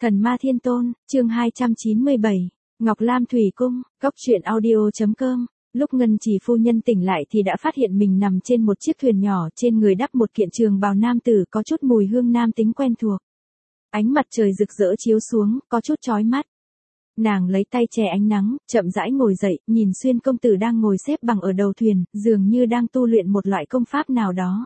Thần Ma Thiên Tôn, chương 297, Ngọc Lam Thủy Cung, Cốc truyện audio.com. Lúc Ngân Chỉ phu nhân tỉnh lại thì đã phát hiện mình nằm trên một chiếc thuyền nhỏ, trên người đắp một kiện trường bào nam tử có chút mùi hương nam tính quen thuộc. Ánh mặt trời rực rỡ chiếu xuống, có chút chói mắt. Nàng lấy tay che ánh nắng, chậm rãi ngồi dậy, nhìn Xuyên công tử đang ngồi xếp bằng ở đầu thuyền, dường như đang tu luyện một loại công pháp nào đó.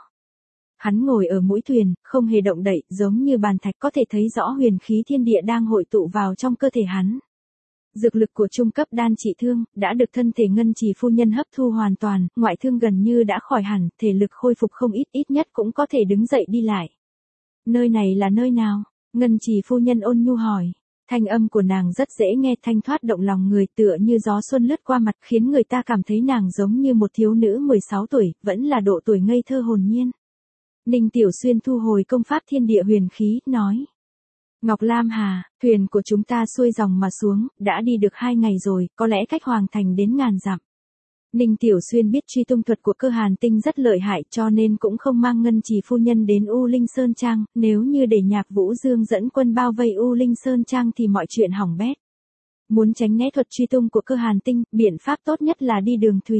Hắn ngồi ở mũi thuyền, không hề động đậy, giống như bàn thạch, có thể thấy rõ huyền khí thiên địa đang hội tụ vào trong cơ thể hắn. Dược lực của trung cấp đan trị thương, đã được thân thể Ngân Chỉ phu nhân hấp thu hoàn toàn, ngoại thương gần như đã khỏi hẳn, thể lực khôi phục không ít, ít nhất cũng có thể đứng dậy đi lại. Nơi này là nơi nào? Ngân Chỉ phu nhân ôn nhu hỏi. Thanh âm của nàng rất dễ nghe, thanh thoát động lòng người, tựa như gió xuân lướt qua mặt, khiến người ta cảm thấy nàng giống như một thiếu nữ 16 tuổi, vẫn là độ tuổi ngây thơ hồn nhiên. Ninh Tiểu Xuyên thu hồi công pháp thiên địa huyền khí, nói. Ngọc Lam Hà, thuyền của chúng ta xuôi dòng mà xuống, đã đi được 2 ngày rồi, có lẽ cách Hoàng Thành đến ngàn dặm. Ninh Tiểu Xuyên biết truy tung thuật của Cơ Hàn Tinh rất lợi hại, cho nên cũng không mang Ngân Chỉ phu nhân đến U Linh Sơn Trang, nếu như để Nhạc Vũ Dương dẫn quân bao vây U Linh Sơn Trang thì mọi chuyện hỏng bét. Muốn tránh né thuật truy tung của Cơ Hàn Tinh, biện pháp tốt nhất là đi đường thủy.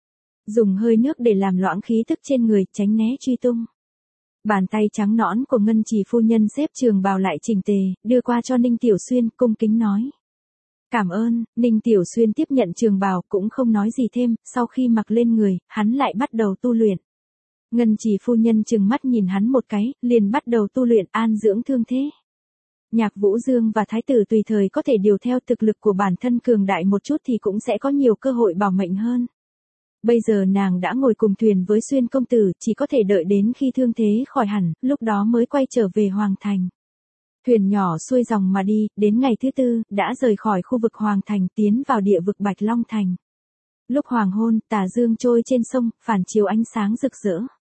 Dùng hơi nước để làm loãng khí tức trên người, tránh né truy tung. Bàn tay trắng nõn của Ngân Chỉ phu nhân xếp trường bào lại chỉnh tề, đưa qua cho Ninh Tiểu Xuyên, cung kính nói. Cảm ơn. Ninh Tiểu Xuyên tiếp nhận trường bào, cũng không nói gì thêm, sau khi mặc lên người, hắn lại bắt đầu tu luyện. Ngân Chỉ phu nhân trừng mắt nhìn hắn một cái, liền bắt đầu tu luyện an dưỡng thương thế. Nhạc Vũ Dương và Thái tử tùy thời có thể điều theo thực lực của bản thân cường đại một chút thì cũng sẽ có nhiều cơ hội bảo mệnh hơn. Bây giờ nàng đã ngồi cùng thuyền với Xuyên công tử, chỉ có thể đợi đến khi thương thế khỏi hẳn, lúc đó mới quay trở về Hoàng Thành. Thuyền nhỏ xuôi dòng mà đi, đến ngày thứ 4, đã rời khỏi khu vực Hoàng Thành, tiến vào địa vực Bạch Long Thành. Lúc hoàng hôn, tà dương trôi trên sông, phản chiếu ánh sáng rực rỡ.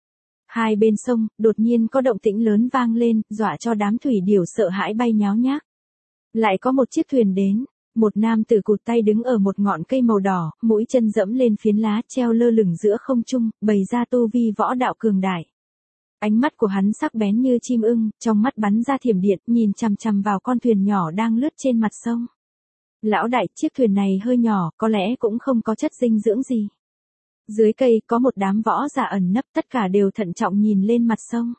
Hai bên sông, đột nhiên có động tĩnh lớn vang lên, dọa cho đám thủy điểu sợ hãi bay nháo nhác. Lại có một chiếc thuyền đến. Một nam tử cụt tay đứng ở một ngọn cây màu đỏ, mũi chân dẫm lên phiến lá, treo lơ lửng giữa không trung, bày ra tu vi võ đạo cường đại. Ánh mắt của hắn sắc bén như chim ưng, trong mắt bắn ra thiểm điện, nhìn chằm chằm vào con thuyền nhỏ đang lướt trên mặt sông. Lão đại, chiếc thuyền này hơi nhỏ, có lẽ cũng không có chất dinh dưỡng gì. Dưới cây có một đám võ giả ẩn nấp, tất cả đều thận trọng nhìn lên mặt sông.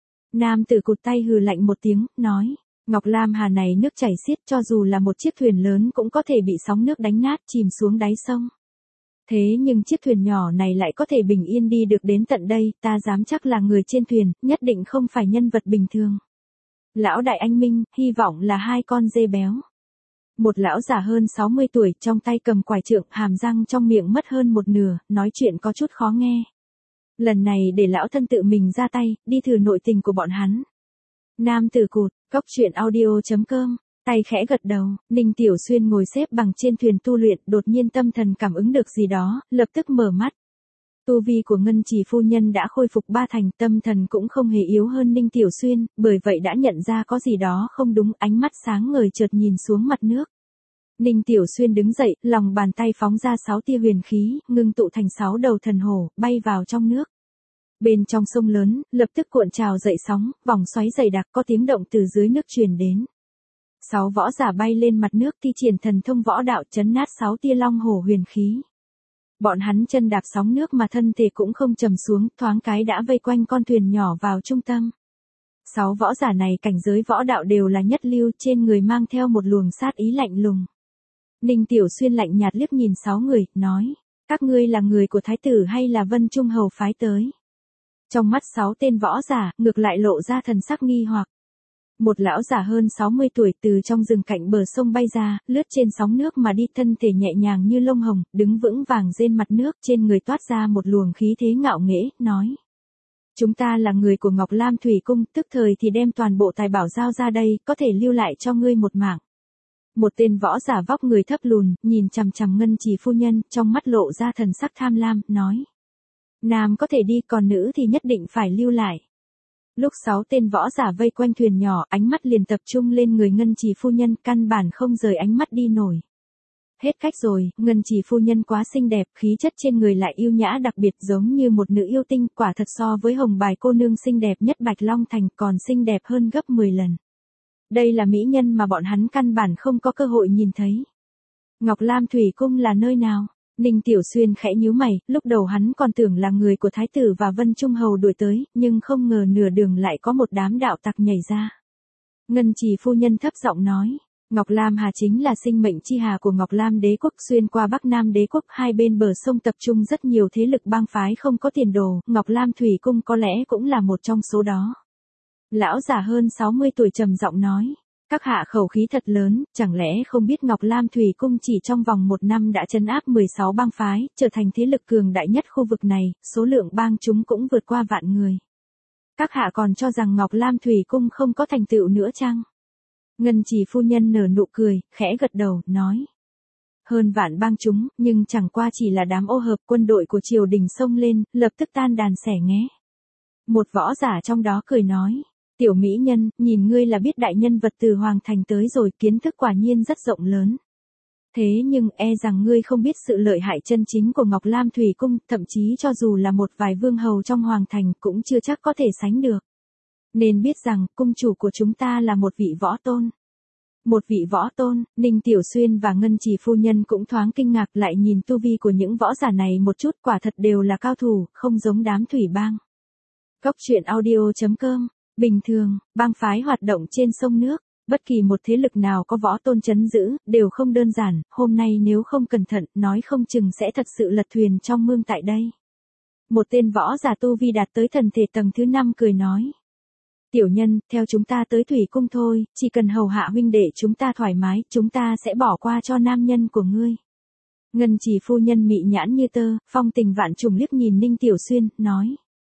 Nam tử cụt tay hừ lạnh một tiếng, nói. Ngọc Lam Hà này nước chảy xiết, cho dù là một chiếc thuyền lớn cũng có thể bị sóng nước đánh nát, chìm xuống đáy sông. Thế nhưng chiếc thuyền nhỏ này lại có thể bình yên đi được đến tận đây, ta dám chắc là người trên thuyền, nhất định không phải nhân vật bình thường. Lão đại anh minh, hy vọng là 2 con dê béo. Một lão già hơn 60 tuổi, trong tay cầm quải trượng, hàm răng trong miệng mất hơn một nửa, nói chuyện có chút khó nghe. Lần này để lão thân tự mình ra tay, đi thử nội tình của bọn hắn. Nam tử cụt, Cốc truyện audio.com, tay khẽ gật đầu, Ninh Tiểu Xuyên ngồi xếp bằng trên thuyền tu luyện, đột nhiên tâm thần cảm ứng được gì đó, lập tức mở mắt. Tu vi của Ngân Chỉ phu nhân đã khôi phục 3 thành, tâm thần cũng không hề yếu hơn Ninh Tiểu Xuyên, bởi vậy đã nhận ra có gì đó không đúng, ánh mắt sáng ngời chợt nhìn xuống mặt nước. Ninh Tiểu Xuyên đứng dậy, lòng bàn tay phóng ra 6 tia huyền khí, ngưng tụ thành 6 đầu thần hổ, bay vào trong nước. Bên trong sông lớn, lập tức cuộn trào dậy sóng, vòng xoáy dày đặc, có tiếng động từ dưới nước truyền đến. 6 võ giả bay lên mặt nước, thi triển thần thông võ đạo, chấn nát 6 tia long hổ huyền khí. Bọn hắn chân đạp sóng nước mà thân thể cũng không trầm xuống, thoáng cái đã vây quanh con thuyền nhỏ vào trung tâm. 6 võ giả này cảnh giới võ đạo đều là nhất lưu, trên người mang theo một luồng sát ý lạnh lùng. Ninh Tiểu Xuyên lạnh nhạt liếc nhìn 6 người, nói, các ngươi là người của thái tử hay là Vân Trung hầu phái tới? Trong mắt 6 tên võ giả, ngược lại lộ ra thần sắc nghi hoặc. Một lão giả hơn 60 tuổi từ trong rừng cạnh bờ sông bay ra, lướt trên sóng nước mà đi, thân thể nhẹ nhàng như lông hồng, đứng vững vàng trên mặt nước, trên người toát ra một luồng khí thế ngạo nghễ, nói. Chúng ta là người của Ngọc Lam Thủy Cung, tức thời thì đem toàn bộ tài bảo giao ra đây, có thể lưu lại cho ngươi một mạng. Một tên võ giả vóc người thấp lùn, nhìn chằm chằm Ngân Chỉ phu nhân, trong mắt lộ ra thần sắc tham lam, nói. Nam có thể đi, còn nữ thì nhất định phải lưu lại. Lúc 6 tên võ giả vây quanh thuyền nhỏ, ánh mắt liền tập trung lên người Ngân Chỉ phu nhân, căn bản không rời ánh mắt đi nổi. Hết cách rồi, Ngân Chỉ phu nhân quá xinh đẹp, khí chất trên người lại yêu nhã đặc biệt, giống như một nữ yêu tinh, quả thật so với Hồng Bài cô nương xinh đẹp nhất Bạch Long Thành còn xinh đẹp hơn gấp 10 lần. đây là mỹ nhân mà bọn hắn căn bản không có cơ hội nhìn thấy. Ngọc Lam Thủy Cung là nơi nào? Ninh Tiểu Xuyên khẽ nhíu mày, lúc đầu hắn còn tưởng là người của Thái tử và Vân Trung Hầu đuổi tới, nhưng không ngờ nửa đường lại có một đám đạo tặc nhảy ra. Ngân Trì phu nhân thấp giọng nói, Ngọc Lam Hà chính là sinh mệnh chi hà của Ngọc Lam đế quốc, xuyên qua Bắc Nam đế quốc, hai bên bờ sông tập trung rất nhiều thế lực bang phái không có tiền đồ, Ngọc Lam Thủy Cung có lẽ cũng là một trong số đó. Lão già hơn 60 tuổi trầm giọng nói, các hạ khẩu khí thật lớn, chẳng lẽ không biết Ngọc Lam Thủy Cung chỉ trong vòng 1 năm đã trấn áp 16 bang phái, trở thành thế lực cường đại nhất khu vực này, số lượng bang chúng cũng vượt qua vạn người. Các hạ còn cho rằng Ngọc Lam Thủy Cung không có thành tựu nữa chăng? Ngân Trì phu nhân nở nụ cười, khẽ gật đầu, nói. Hơn vạn bang chúng, nhưng chẳng qua chỉ là đám ô hợp, quân đội của triều đình xông lên, lập tức tan đàn xẻ nghé. Một võ giả trong đó cười nói. Tiểu mỹ nhân, nhìn ngươi là biết đại nhân vật từ Hoàng Thành tới rồi, kiến thức quả nhiên rất rộng lớn. Thế nhưng e rằng ngươi không biết sự lợi hại chân chính của Ngọc Lam Thủy Cung, thậm chí cho dù là một vài vương hầu trong Hoàng Thành cũng chưa chắc có thể sánh được. Nên biết rằng, cung chủ của chúng ta là một vị võ tôn. Một vị võ tôn, Ninh Tiểu Xuyên và Ngân Trì phu nhân cũng thoáng kinh ngạc, lại nhìn tu vi của những võ giả này một chút, quả thật đều là cao thủ, không giống đám thủy bang. Góc truyện audio.com. Bình thường, bang phái hoạt động trên sông nước, bất kỳ một thế lực nào có võ tôn trấn giữ, đều không đơn giản, hôm nay nếu không cẩn thận, nói không chừng sẽ thật sự lật thuyền trong mương tại đây. Một tên võ giả tu vi đạt tới thần thể tầng thứ 5 cười nói. Tiểu nhân, theo chúng ta tới Thủy Cung thôi, chỉ cần hầu hạ huynh đệ chúng ta thoải mái, chúng ta sẽ bỏ qua cho nam nhân của ngươi. Ngân Trì phu nhân mị nhãn như tơ, phong tình vạn trùng liếc nhìn Ninh Tiểu Xuyên, nói.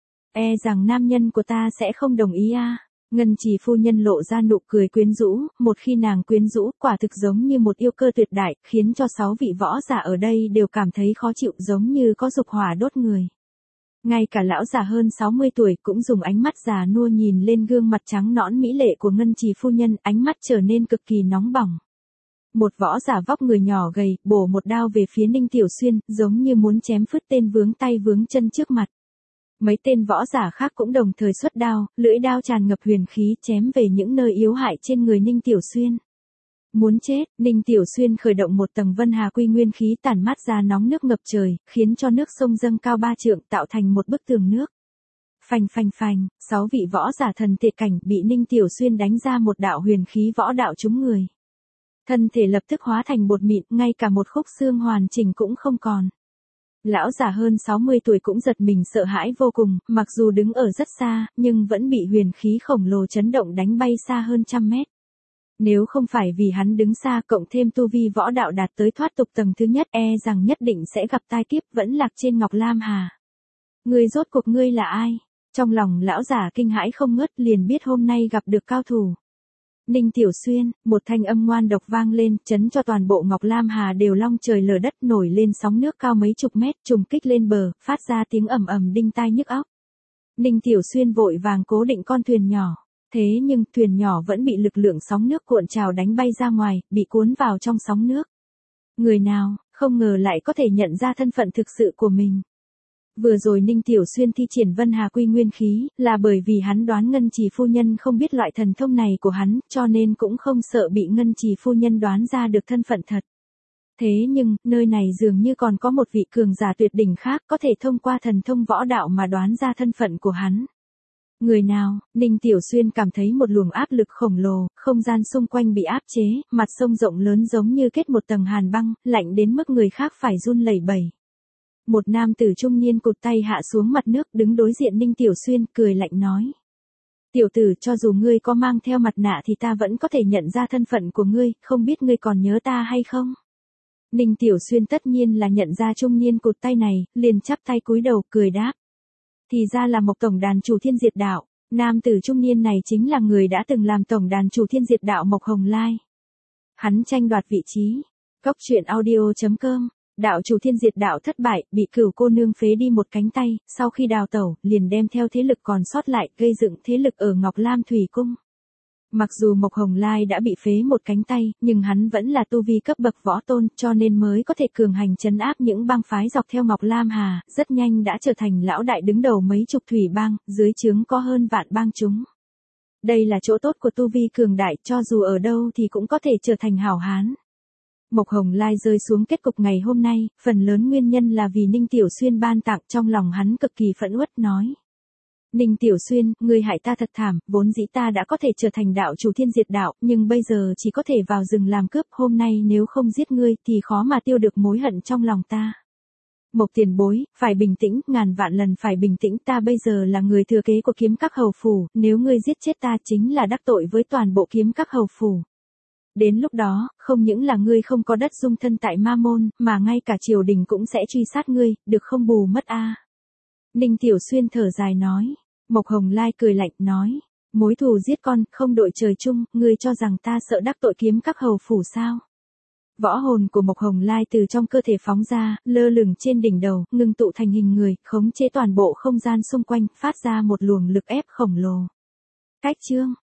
E rằng nam nhân của ta sẽ không đồng ý à. Ngân Trì phu nhân lộ ra nụ cười quyến rũ, một khi nàng quyến rũ, quả thực giống như một yêu cơ tuyệt đại, khiến cho 6 vị võ giả ở đây đều cảm thấy khó chịu, giống như có dục hỏa đốt người. Ngay cả lão già hơn 60 tuổi cũng dùng ánh mắt già nua nhìn lên gương mặt trắng nõn mỹ lệ của Ngân Trì phu nhân, ánh mắt trở nên cực kỳ nóng bỏng. Một võ giả vóc người nhỏ gầy, bổ một đao về phía Ninh Tiểu Xuyên, giống như muốn chém phứt tên vướng tay vướng chân trước mặt. Mấy tên võ giả khác cũng đồng thời xuất đao, lưỡi đao tràn ngập huyền khí, chém về những nơi yếu hại trên người Ninh Tiểu Xuyên. Muốn chết, Ninh Tiểu Xuyên khởi động một tầng Vân Hà Quy nguyên khí tản mát ra nóng nước ngập trời, khiến cho nước sông dâng cao 3 trượng, tạo thành một bức tường nước. Phành phành phành, 6 vị võ giả thần thể cảnh bị Ninh Tiểu Xuyên đánh ra một đạo huyền khí võ đạo trúng người. Thân thể lập tức hóa thành bột mịn, ngay cả một khúc xương hoàn chỉnh cũng không còn. Lão già hơn 60 tuổi cũng giật mình sợ hãi vô cùng, mặc dù đứng ở rất xa, nhưng vẫn bị huyền khí khổng lồ chấn động đánh bay xa hơn 100 mét. Nếu không phải vì hắn đứng xa cộng thêm tu vi võ đạo đạt tới thoát tục tầng thứ nhất, e rằng nhất định sẽ gặp tai kiếp vẫn lạc trên Ngọc Lam Hà. Ngươi rốt cuộc ngươi là ai? Trong lòng lão già kinh hãi không ngớt, liền biết hôm nay gặp được cao thủ. Ninh Tiểu Xuyên, một thanh âm ngoan độc vang lên, chấn cho toàn bộ Ngọc Lam Hà đều long trời lở đất, nổi lên sóng nước cao mấy chục mét, trùng kích lên bờ, phát ra tiếng ầm ầm đinh tai nhức óc. Ninh Tiểu Xuyên vội vàng cố định con thuyền nhỏ. Thế nhưng, thuyền nhỏ vẫn bị lực lượng sóng nước cuộn trào đánh bay ra ngoài, bị cuốn vào trong sóng nước. Người nào, không ngờ lại có thể nhận ra thân phận thực sự của mình. Vừa rồi Ninh Tiểu Xuyên thi triển Vân Hà Quy nguyên khí, là bởi vì hắn đoán Ngân Trì phu nhân không biết loại thần thông này của hắn, cho nên cũng không sợ bị Ngân Trì phu nhân đoán ra được thân phận thật. Thế nhưng, nơi này dường như còn có một vị cường giả tuyệt đỉnh khác, có thể thông qua thần thông võ đạo mà đoán ra thân phận của hắn. Người nào? Ninh Tiểu Xuyên cảm thấy một luồng áp lực khổng lồ, không gian xung quanh bị áp chế, mặt sông rộng lớn giống như kết một tầng hàn băng, lạnh đến mức người khác phải run lẩy bẩy. Một nam tử trung niên cụt tay hạ xuống mặt nước, đứng đối diện Ninh Tiểu Xuyên, cười lạnh nói. Tiểu tử, cho dù ngươi có mang theo mặt nạ thì ta vẫn có thể nhận ra thân phận của ngươi, không biết ngươi còn nhớ ta hay không? Ninh Tiểu Xuyên tất nhiên là nhận ra trung niên cụt tay này, liền chắp tay cúi đầu, cười đáp. Thì ra là Mộc tổng đàn chủ Thiên Diệt Đạo, nam tử trung niên này chính là người đã từng làm tổng đàn chủ Thiên Diệt Đạo Mộc Hồng Lai. Hắn tranh đoạt vị trí. Góc truyện audio.com. Đạo chủ Thiên Diệt Đạo thất bại, bị Cửu cô nương phế đi một cánh tay, sau khi đào tẩu, liền đem theo thế lực còn sót lại, gây dựng thế lực ở Ngọc Lam Thủy Cung. Mặc dù Mộc Hồng Lai đã bị phế một cánh tay, nhưng hắn vẫn là tu vi cấp bậc võ tôn, cho nên mới có thể cường hành trấn áp những bang phái dọc theo Ngọc Lam Hà, rất nhanh đã trở thành lão đại đứng đầu mấy chục thủy bang, dưới trướng có hơn vạn bang chúng. Đây là chỗ tốt của tu vi cường đại, cho dù ở đâu thì cũng có thể trở thành hảo hán. Mộc Hồng Lai rơi xuống kết cục ngày hôm nay, phần lớn nguyên nhân là vì Ninh Tiểu Xuyên ban tặng, trong lòng hắn cực kỳ phẫn uất nói. Ninh Tiểu Xuyên, ngươi hại ta thật thảm, vốn dĩ ta đã có thể trở thành đạo chủ thiên diệt đạo, nhưng bây giờ chỉ có thể vào rừng làm cướp, hôm nay nếu không giết ngươi thì khó mà tiêu được mối hận trong lòng ta. Mộc tiền bối, phải bình tĩnh, ngàn vạn lần phải bình tĩnh, ta bây giờ là người thừa kế của kiếm các hầu phủ, nếu ngươi giết chết ta chính là đắc tội với toàn bộ kiếm các hầu phủ. Đến lúc đó, không những là ngươi không có đất dung thân tại Ma Môn, mà ngay cả triều đình cũng sẽ truy sát ngươi, được không bù mất a. Ninh Tiểu Xuyên thở dài nói. Mộc Hồng Lai cười lạnh nói. Mối thù giết con, không đội trời chung, ngươi cho rằng ta sợ đắc tội kiếm các hầu phủ sao? Võ hồn của Mộc Hồng Lai từ trong cơ thể phóng ra, lơ lửng trên đỉnh đầu, ngưng tụ thành hình người, khống chế toàn bộ không gian xung quanh, phát ra một luồng lực ép khổng lồ. Cách chương